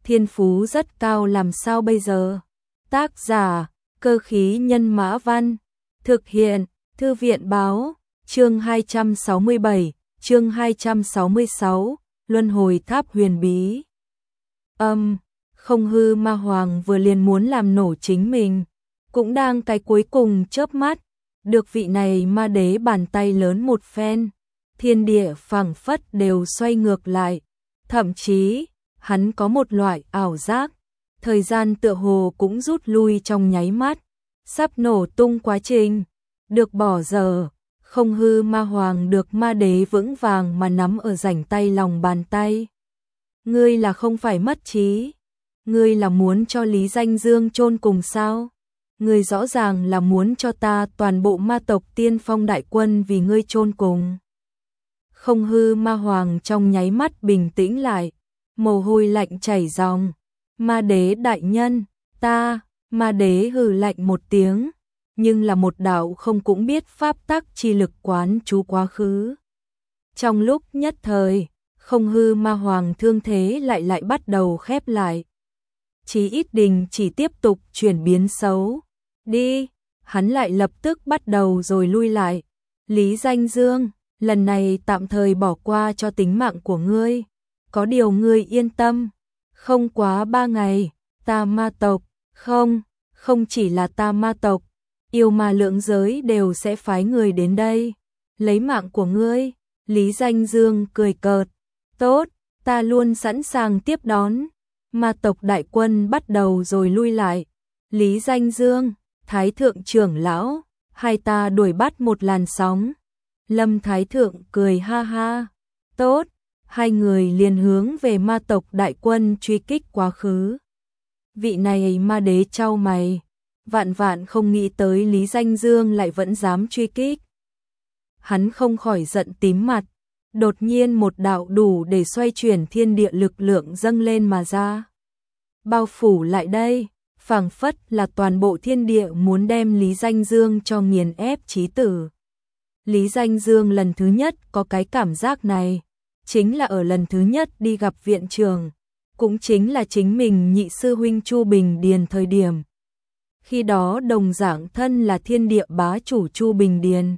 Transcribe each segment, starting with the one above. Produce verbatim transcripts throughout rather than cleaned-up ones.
thiên phú rất cao làm sao bây giờ? Tác giả, Cơ khí nhân mã văn, thực hiện, Thư viện báo, chương hai trăm sáu mươi bảy, chương hai trăm sáu mươi sáu, Luân hồi tháp huyền bí. Âm, Không Hư Ma Hoàng vừa liền muốn làm nổ chính mình, cũng đang cái cuối cùng chớp mắt, được vị này ma đế bàn tay lớn một phen, thiên địa phảng phất đều xoay ngược lại, thậm chí, hắn có một loại ảo giác, thời gian tựa hồ cũng rút lui trong nháy mắt, sắp nổ tung quá trình, được bỏ dở, Không Hư Ma Hoàng được ma đế vững vàng mà nắm ở rảnh tay lòng bàn tay. Ngươi là không phải mất trí, ngươi là muốn cho Lý Danh Dương chôn cùng sao? Ngươi rõ ràng là muốn cho ta toàn bộ ma tộc tiên phong đại quân vì ngươi chôn cùng. Không Hư Ma Hoàng trong nháy mắt bình tĩnh lại, mồ hôi lạnh chảy ròng. Ma đế đại nhân, ta, ma đế hừ lạnh một tiếng, nhưng là một đạo không cũng biết pháp tắc chi lực quán chú quá khứ. Trong lúc nhất thời, Không Hư Ma Hoàng thương thế lại lại bắt đầu khép lại. Chí ít đình chỉ tiếp tục chuyển biến xấu. Đi, hắn lại lập tức bắt đầu rồi lui lại. Lý Danh Dương, lần này tạm thời bỏ qua cho tính mạng của ngươi. Có điều ngươi yên tâm, không quá ba ngày, ta ma tộc, không, không chỉ là ta ma tộc, yêu ma lượng giới đều sẽ phái người đến đây. Lấy mạng của ngươi, Lý Danh Dương cười cợt. Tốt, ta luôn sẵn sàng tiếp đón. Ma tộc đại quân bắt đầu rồi lui lại. Lý Danh Dương, Thái Thượng trưởng lão, hai ta đuổi bắt một làn sóng. Lâm Thái Thượng cười ha ha. Tốt, hai người liền hướng về ma tộc đại quân truy kích quá khứ. Vị này ma đế chau mày, vạn vạn không nghĩ tới Lý Danh Dương lại vẫn dám truy kích. Hắn không khỏi giận tím mặt. Đột nhiên một đạo đủ để xoay chuyển thiên địa lực lượng dâng lên mà ra. Bao phủ lại đây, phảng phất là toàn bộ thiên địa muốn đem Lý Danh Dương cho nghiền ép chí tử. Lý Danh Dương lần thứ nhất có cái cảm giác này, chính là ở lần thứ nhất đi gặp viện trưởng, cũng chính là chính mình nhị sư huynh Chu Bình Điền thời điểm. Khi đó đồng dạng thân là thiên địa bá chủ Chu Bình Điền.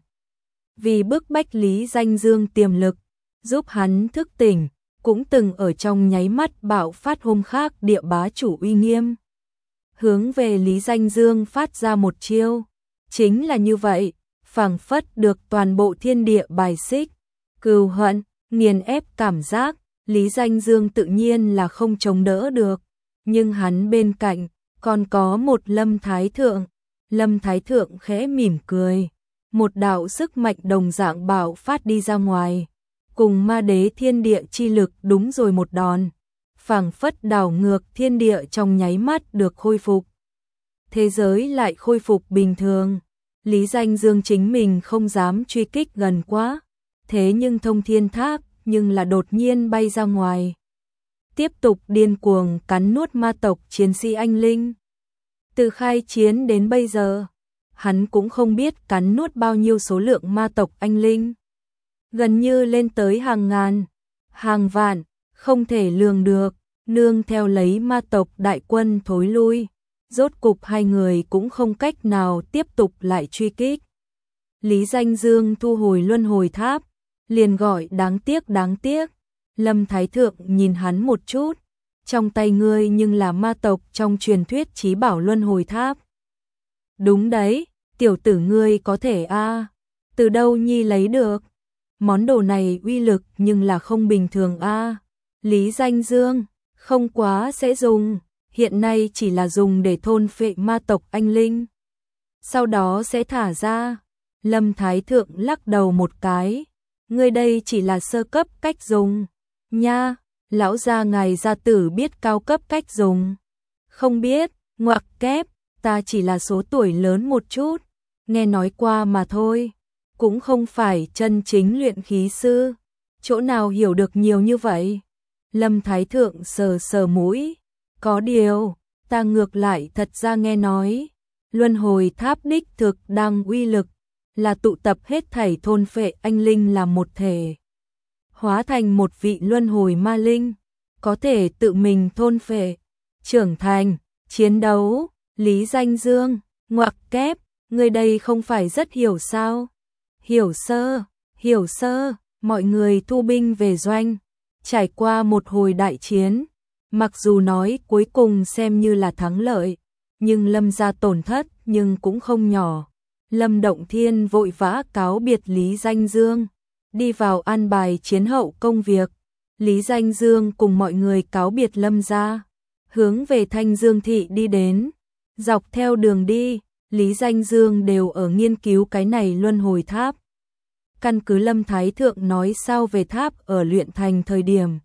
Vì bức bách Lý Danh Dương tiềm lực, giúp hắn thức tỉnh, cũng từng ở trong nháy mắt bạo phát hôm khác địa bá chủ uy nghiêm. Hướng về Lý Danh Dương phát ra một chiêu, chính là như vậy, phảng phất được toàn bộ thiên địa bài xích, cừu hận, nghiền ép cảm giác, Lý Danh Dương tự nhiên là không chống đỡ được, nhưng hắn bên cạnh còn có một Lâm Thái Thượng. Lâm Thái Thượng khẽ mỉm cười, một đạo sức mạnh đồng dạng bạo phát đi ra ngoài. Cùng ma đế thiên địa chi lực đúng rồi một đòn, phảng phất đảo ngược thiên địa trong nháy mắt được khôi phục. Thế giới lại khôi phục bình thường, Lý Danh Dương chính mình không dám truy kích gần quá, thế nhưng thông thiên tháp nhưng là đột nhiên bay ra ngoài. Tiếp tục điên cuồng cắn nuốt ma tộc chiến sĩ anh linh. Từ khai chiến đến bây giờ, hắn cũng không biết cắn nuốt bao nhiêu số lượng ma tộc anh linh. Gần như lên tới hàng ngàn, hàng vạn, không thể lường được, nương theo lấy ma tộc đại quân thối lui, rốt cục hai người cũng không cách nào tiếp tục lại truy kích. Lý Danh Dương thu hồi luân hồi tháp, liền gọi đáng tiếc đáng tiếc. Lâm Thái Thượng nhìn hắn một chút, trong tay ngươi nhưng là ma tộc trong truyền thuyết chí bảo luân hồi tháp. Đúng đấy, tiểu tử ngươi có thể a, từ đâu nhi lấy được? Món đồ này uy lực nhưng là không bình thường a. Lý Danh Dương, không quá sẽ dùng, hiện nay chỉ là dùng để thôn phệ ma tộc anh linh. Sau đó sẽ thả ra. Lâm Thái Thượng lắc đầu một cái, ngươi đây chỉ là sơ cấp cách dùng. Nha, lão gia ngài gia tử biết cao cấp cách dùng. Không biết, ngoặc kép, ta chỉ là số tuổi lớn một chút, nghe nói qua mà thôi. Cũng không phải chân chính luyện khí sư, chỗ nào hiểu được nhiều như vậy. Lâm Thái Thượng sờ sờ mũi, có điều, ta ngược lại thật ra nghe nói, luân hồi tháp đích thực đang uy lực, là tụ tập hết thảy thôn phệ anh linh làm một thể, hóa thành một vị luân hồi ma linh, có thể tự mình thôn phệ, trưởng thành, chiến đấu. Lý Danh Dương, ngoặc kép, người đây không phải rất hiểu sao? Hiểu sơ, hiểu sơ, mọi người thu binh về doanh, trải qua một hồi đại chiến, mặc dù nói cuối cùng xem như là thắng lợi, nhưng Lâm gia tổn thất nhưng cũng không nhỏ. Lâm Động Thiên vội vã cáo biệt Lý Danh Dương, đi vào an bài chiến hậu công việc. Lý Danh Dương cùng mọi người cáo biệt Lâm gia, hướng về Thanh Dương thị đi đến. Dọc theo đường đi, Lý Danh Dương đều ở nghiên cứu cái này luân hồi tháp. Căn cứ Lâm Thái Thượng nói sau về tháp ở luyện thành thời điểm,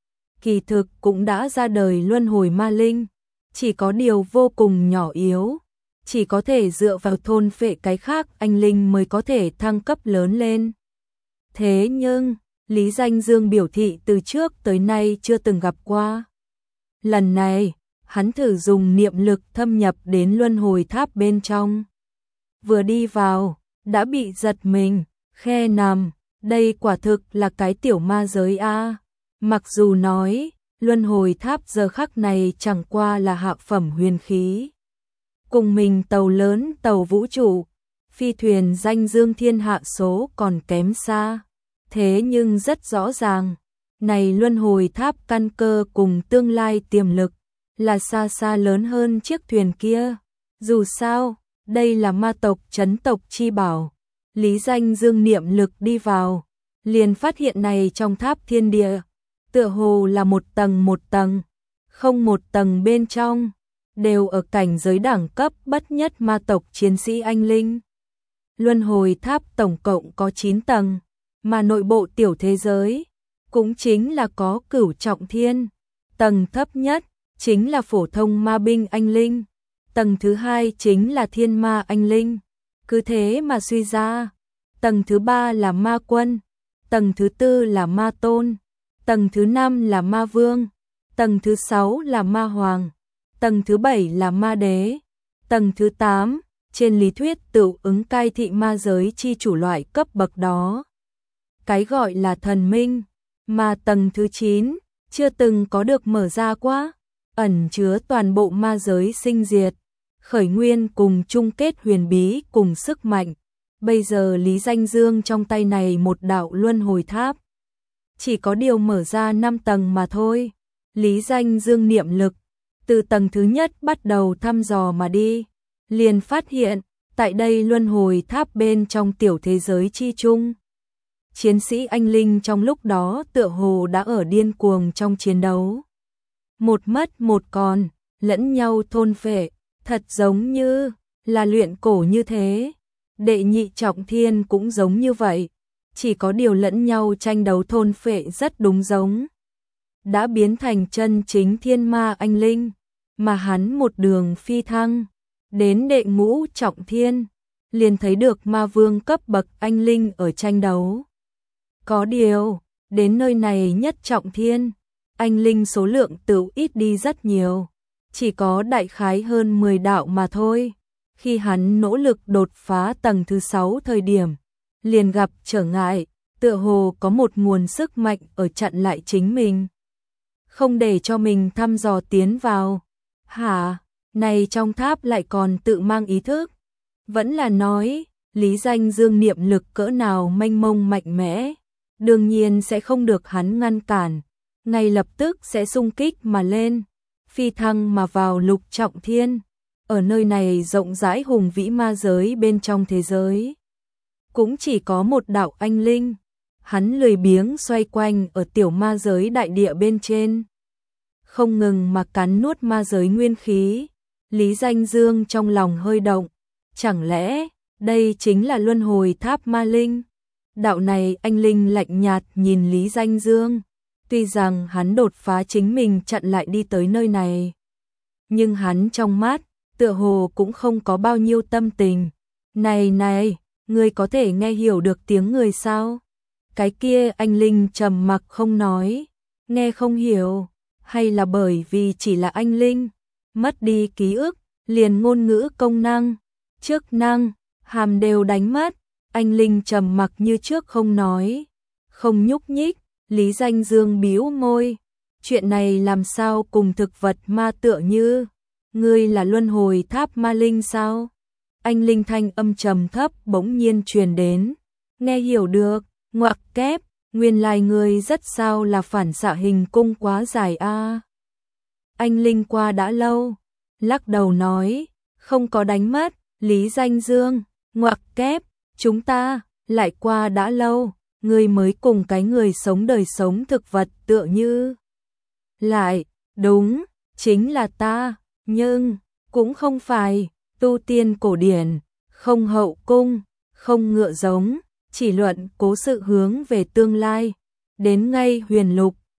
kỳ thực cũng đã ra đời luân hồi ma linh, chỉ có điều vô cùng nhỏ yếu, chỉ có thể dựa vào thôn phệ cái khác anh linh mới có thể thăng cấp lớn lên. Thế nhưng, Lý Danh Dương biểu thị từ trước tới nay chưa từng gặp qua. Lần này, hắn thử dùng niệm lực thâm nhập đến luân hồi tháp bên trong. Vừa đi vào, đã bị giật mình, khe nằm, đây quả thực là cái tiểu ma giới a. Mặc dù nói, luân hồi tháp giờ khắc này chẳng qua là hạ phẩm huyền khí. Cùng mình tàu lớn tàu vũ trụ, phi thuyền danh dương thiên hạ số còn kém xa. Thế nhưng rất rõ ràng, này luân hồi tháp căn cơ cùng tương lai tiềm lực là xa xa lớn hơn chiếc thuyền kia. Dù sao, đây là ma tộc trấn tộc chi bảo. Lý Danh Dương niệm lực đi vào, liền phát hiện này trong tháp thiên địa, tựa hồ là một tầng một tầng, không một tầng bên trong, đều ở cảnh giới đẳng cấp bất nhất ma tộc chiến sĩ anh linh. Luân hồi tháp tổng cộng có chín tầng, mà nội bộ tiểu thế giới cũng chính là có cửu trọng thiên. Tầng thấp nhất chính là phổ thông ma binh anh linh, tầng thứ hai chính là thiên ma anh linh. Cứ thế mà suy ra, tầng thứ ba là ma quân, tầng thứ tư là ma tôn, tầng thứ năm là ma vương, tầng thứ sáu là ma hoàng, tầng thứ bảy là ma đế, tầng thứ tám, trên lý thuyết tự ứng cai thị ma giới chi chủ loại cấp bậc đó. Cái gọi là thần minh, mà tầng thứ chín, chưa từng có được mở ra quá, ẩn chứa toàn bộ ma giới sinh diệt, khởi nguyên cùng chung kết huyền bí cùng sức mạnh. Bây giờ Lý Danh Dương trong tay này một đạo luân hồi tháp, chỉ có điều mở ra năm tầng mà thôi. Lý Danh Dương niệm lực, từ tầng thứ nhất bắt đầu thăm dò mà đi, liền phát hiện, tại đây luân hồi tháp bên trong tiểu thế giới chi chung. Chiến sĩ anh linh trong lúc đó tựa hồ đã ở điên cuồng trong chiến đấu. Một mất một còn, lẫn nhau thôn phệ, thật giống như là luyện cổ như thế. Đệ nhị trọng thiên cũng giống như vậy, chỉ có điều lẫn nhau tranh đấu thôn phệ rất đúng giống. Đã biến thành chân chính thiên ma anh linh, mà hắn một đường phi thăng, đến đệ ngũ trọng thiên, liền thấy được ma vương cấp bậc anh linh ở tranh đấu. Có điều, đến nơi này nhất trọng thiên, anh linh số lượng tự ít đi rất nhiều, chỉ có đại khái hơn mười đạo mà thôi. Khi hắn nỗ lực đột phá tầng thứ sáu thời điểm, liền gặp trở ngại, tựa hồ có một nguồn sức mạnh ở chặn lại chính mình, không để cho mình thăm dò tiến vào. Hả, này trong tháp lại còn tự mang ý thức, vẫn là nói, Lý Danh Dương niệm lực cỡ nào mênh mông mạnh mẽ, đương nhiên sẽ không được hắn ngăn cản, ngay lập tức sẽ xung kích mà lên, phi thăng mà vào lục trọng thiên. Ở nơi này rộng rãi hùng vĩ ma giới bên trong thế giới, cũng chỉ có một đạo anh linh, hắn lười biếng xoay quanh ở tiểu ma giới đại địa bên trên, không ngừng mà cắn nuốt ma giới nguyên khí. Lý Danh Dương trong lòng hơi động, chẳng lẽ đây chính là luân hồi tháp ma linh? Đạo này anh linh lạnh nhạt nhìn Lý Danh Dương, tuy rằng hắn đột phá chính mình chặn lại đi tới nơi này, nhưng hắn trong mắt tựa hồ cũng không có bao nhiêu tâm tình. Này này, ngươi có thể nghe hiểu được tiếng người sao? Cái kia anh linh trầm mặc không nói, nghe không hiểu, hay là bởi vì chỉ là anh linh, mất đi ký ức, liền ngôn ngữ công năng, chức năng, hàm đều đánh mất. Anh linh trầm mặc như trước không nói, không nhúc nhích. Lý Danh Dương bĩu môi, chuyện này làm sao cùng thực vật ma tựa như, ngươi là luân hồi tháp ma linh sao? Anh linh thanh âm trầm thấp bỗng nhiên truyền đến, nghe hiểu được, ngoặc kép, nguyên lai ngươi rất sao là phản xạ hình cung quá dài a. Anh linh qua đã lâu, lắc đầu nói, không có đánh mất, Lý Danh Dương, ngoặc kép, chúng ta, lại qua đã lâu, ngươi mới cùng cái người sống đời sống thực vật tựa như. Lại, đúng, chính là ta, nhưng, cũng không phải, tu tiên cổ điển, không hậu cung, không ngựa giống, chỉ luận cố sự hướng về tương lai, đến ngay huyền lục,